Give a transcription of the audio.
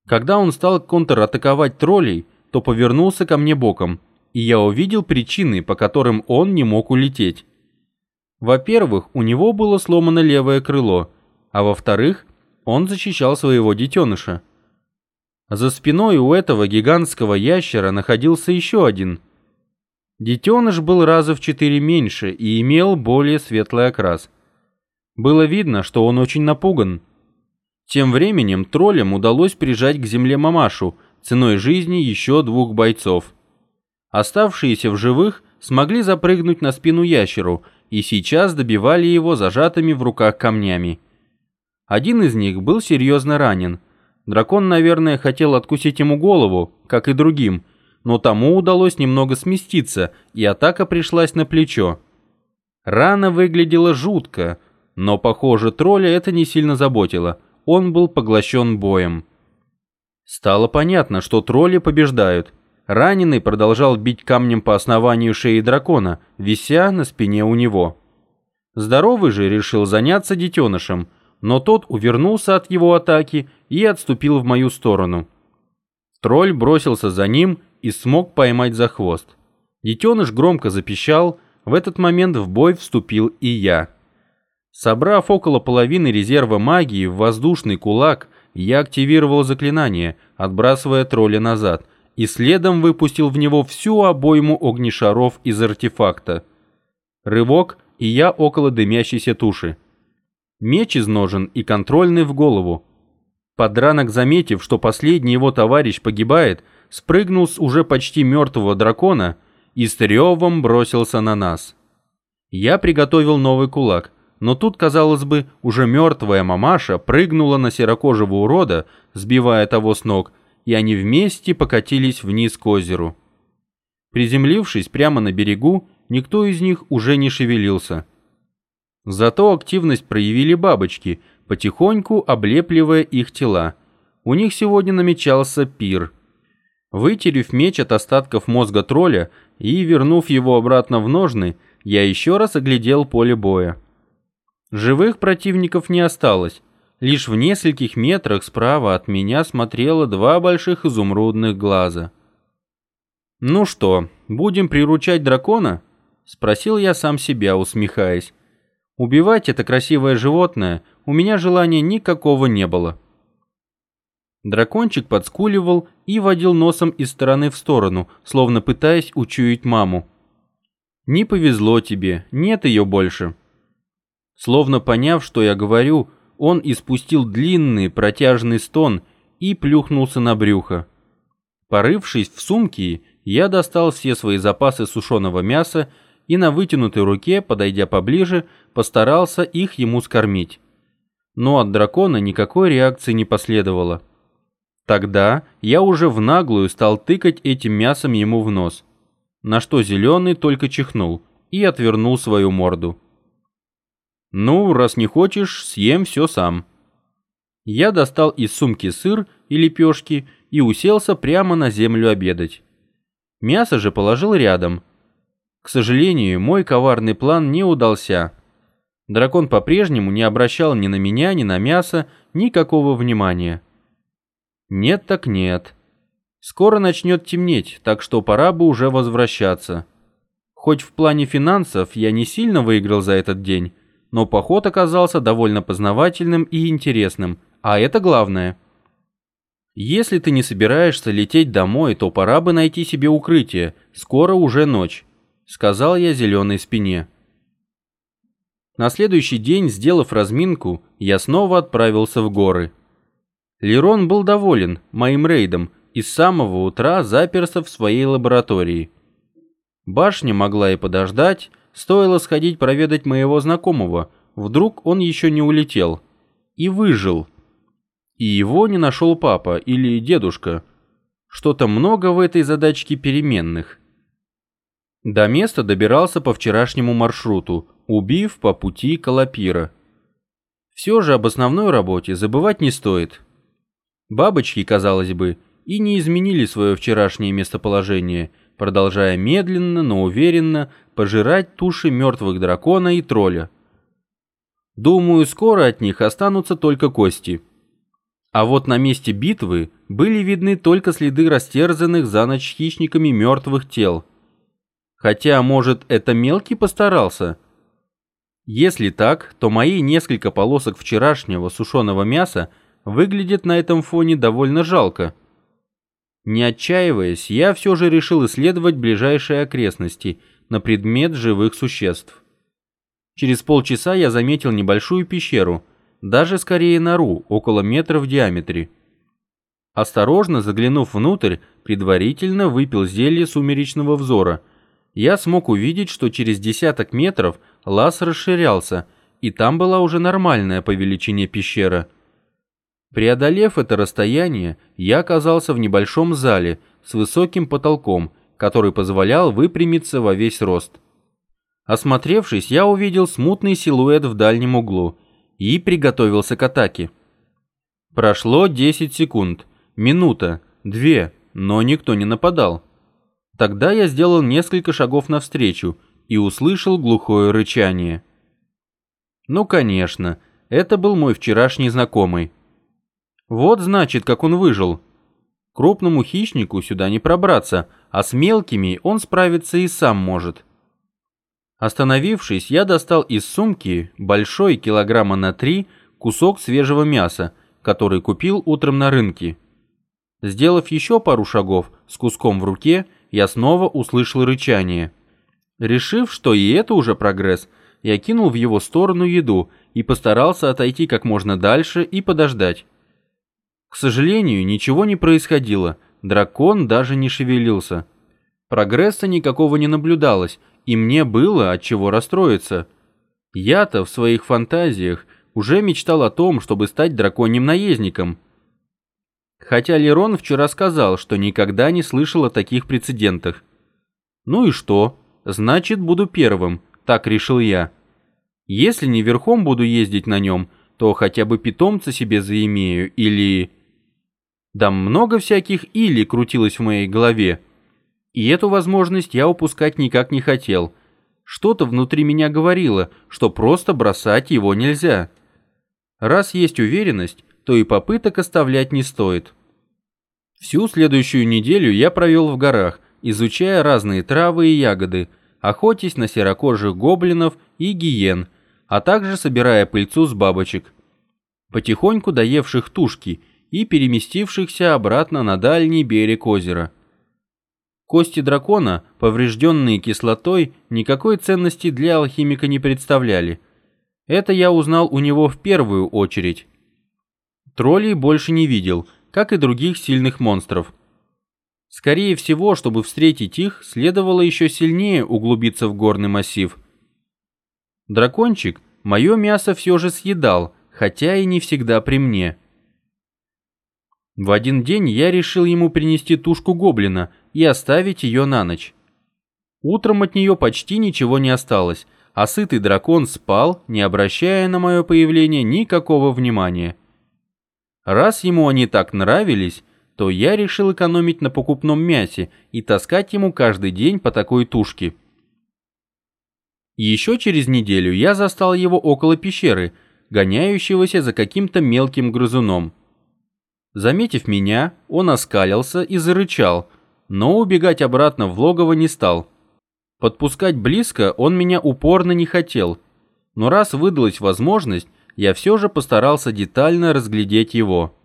Когда он стал контратаковать троллей, то повернулся ко мне боком, и я увидел причины, по которым он не мог улететь. Во-первых, у него было сломано левое крыло, а во-вторых, он защищал своего детеныша. За спиной у этого гигантского ящера находился еще один. Детеныш был раза в 4 меньше и имел более светлый окрас. Было видно, что он очень напуган. Тем временем троллям удалось прижать к земле мамашу ценой жизни еще 2 бойцов. Оставшиеся в живых смогли запрыгнуть на спину ящеру и сейчас добивали его зажатыми в руках камнями. Один из них был серьезно ранен. Дракон, наверное, хотел откусить ему голову, как и другим, но тому удалось немного сместиться, и атака пришлась на плечо. Рана выглядела жутко, но, похоже, тролля это не сильно заботило. Он был поглощен боем. Стало понятно, что тролли побеждают. Раненый продолжал бить камнем по основанию шеи дракона, вися на спине у него. Здоровый же решил заняться детенышем, но тот увернулся от его атаки и отступил в мою сторону. Тролль бросился за ним и смог поймать за хвост. Детеныш громко запищал, в этот момент в бой вступил и я. Собрав около половины резерва магии в воздушный кулак, я активировал заклинание, отбрасывая тролля назад, и следом выпустил в него всю обойму огнешаров из артефакта. Рывок, и я около дымящейся туши. Меч из ножен и контрольный в голову. Подранок, заметив, что последний его товарищ погибает, спрыгнул с уже почти мертвого дракона и с ревом бросился на нас. Я приготовил новый кулак, но тут, казалось бы, уже мертвая мамаша прыгнула на серокожего урода, сбивая того с ног, и они вместе покатились вниз к озеру. Приземлившись прямо на берегу, никто из них уже не шевелился. Зато активность проявили бабочки, потихоньку облепливая их тела. У них сегодня намечался пир. Вытерев меч от остатков мозга тролля и вернув его обратно в ножны, я еще раз оглядел поле боя. Живых противников не осталось. Лишь в нескольких метрах справа от меня смотрело 2 больших изумрудных глаза. «Ну что, будем приручать дракона?» — спросил я сам себя, усмехаясь. Убивать это красивое животное у меня желания никакого не было. Дракончик подскуливал и водил носом из стороны в сторону, словно пытаясь учуять маму. «Не повезло тебе, нет ее больше». Словно поняв, что я говорю, он испустил длинный протяжный стон и плюхнулся на брюхо. Порывшись в сумке, я достал все свои запасы сушеного мяса и на вытянутой руке, подойдя поближе, постарался их ему скормить. Но от дракона никакой реакции не последовало. Тогда я уже в наглую стал тыкать этим мясом ему в нос, на что зеленый только чихнул и отвернул свою морду. «Ну, раз не хочешь, съем все сам». Я достал из сумки сыр и лепешки и уселся прямо на землю обедать. Мясо же положил рядом. К сожалению, мой коварный план не удался. Дракон по-прежнему не обращал ни на меня, ни на мясо никакого внимания. Нет так нет. Скоро начнет темнеть, так что пора бы уже возвращаться. Хоть в плане финансов я не сильно выиграл за этот день, но поход оказался довольно познавательным и интересным, а это главное. Если ты не собираешься лететь домой, то пора бы найти себе укрытие, скоро уже ночь, сказал я зеленой спине. На следующий день, сделав разминку, я снова отправился в горы. Лерон был доволен моим рейдом и с самого утра заперся в своей лаборатории. Башня могла и подождать, стоило сходить проведать моего знакомого, вдруг он еще не улетел. И выжил. И его не нашел папа или дедушка. Что-то много в этой задачке переменных. До места добирался по вчерашнему маршруту, убив по пути Калапира. Все же об основной работе забывать не стоит. Бабочки, казалось бы, и не изменили свое вчерашнее местоположение, продолжая медленно, но уверенно пожирать туши мертвых дракона и тролля. Думаю, скоро от них останутся только кости. А вот на месте битвы были видны только следы растерзанных за ночь хищниками мертвых тел. Хотя, может, это мелкий постарался? Если так, то мои несколько полосок вчерашнего сушеного мяса выглядят на этом фоне довольно жалко. Не отчаиваясь, я все же решил исследовать ближайшие окрестности на предмет живых существ. Через полчаса я заметил небольшую пещеру, даже скорее нору, около метра в диаметре. Осторожно заглянув внутрь, предварительно выпил зелье сумеречного взора, я смог увидеть, что через десяток метров лаз расширялся, и там была уже нормальная по величине пещера. Преодолев это расстояние, я оказался в небольшом зале с высоким потолком, который позволял выпрямиться во весь рост. Осмотревшись, я увидел смутный силуэт в дальнем углу и приготовился к атаке. Прошло 10 секунд, минута, 2, но никто не нападал. Тогда я сделал несколько шагов навстречу и услышал глухое рычание. Ну, конечно, это был мой вчерашний знакомый. Вот значит, как он выжил. Крупному хищнику сюда не пробраться, а с мелкими он справиться и сам может. Остановившись, я достал из сумки большой килограмма на 3 кусок свежего мяса, который купил утром на рынке. Сделав еще пару шагов с куском в руке, я снова услышал рычание. Решив, что и это уже прогресс, я кинул в его сторону еду и постарался отойти как можно дальше и подождать. К сожалению, ничего не происходило, дракон даже не шевелился. Прогресса никакого не наблюдалось, и мне было от чего расстроиться. Я-то в своих фантазиях уже мечтал о том, чтобы стать драконьим наездником. Хотя Лерон вчера сказал, что никогда не слышал о таких прецедентах. Ну и что? Значит, буду первым, так решил я. Если не верхом буду ездить на нем, то хотя бы питомца себе заимею или... Да много всяких «или» крутилось в моей голове. И эту возможность я упускать никак не хотел. Что-то внутри меня говорило, что просто бросать его нельзя. Раз есть уверенность, то и попыток оставлять не стоит. Всю следующую неделю я провел в горах, изучая разные травы и ягоды, охотясь на серокожих гоблинов и гиен, а также собирая пыльцу с бабочек, потихоньку доевших тушки и переместившихся обратно на дальний берег озера. Кости дракона, поврежденные кислотой, никакой ценности для алхимика не представляли. Это я узнал у него в первую очередь. Троллей больше не видел, как и других сильных монстров. Скорее всего, чтобы встретить их, следовало еще сильнее углубиться в горный массив. Дракончик мое мясо все же съедал, хотя и не всегда при мне. В один день я решил ему принести тушку гоблина и оставить ее на ночь. Утром от нее почти ничего не осталось, а сытый дракон спал, не обращая на мое появление никакого внимания. Раз ему они так нравились, то я решил экономить на покупном мясе и таскать ему каждый день по такой тушке. Еще через неделю я застал его около пещеры, гоняющегося за каким-то мелким грызуном. Заметив меня, он оскалился и зарычал, но убегать обратно в логово не стал. Подпускать близко он меня упорно не хотел, но раз выдалась возможность, я все же постарался детально разглядеть его.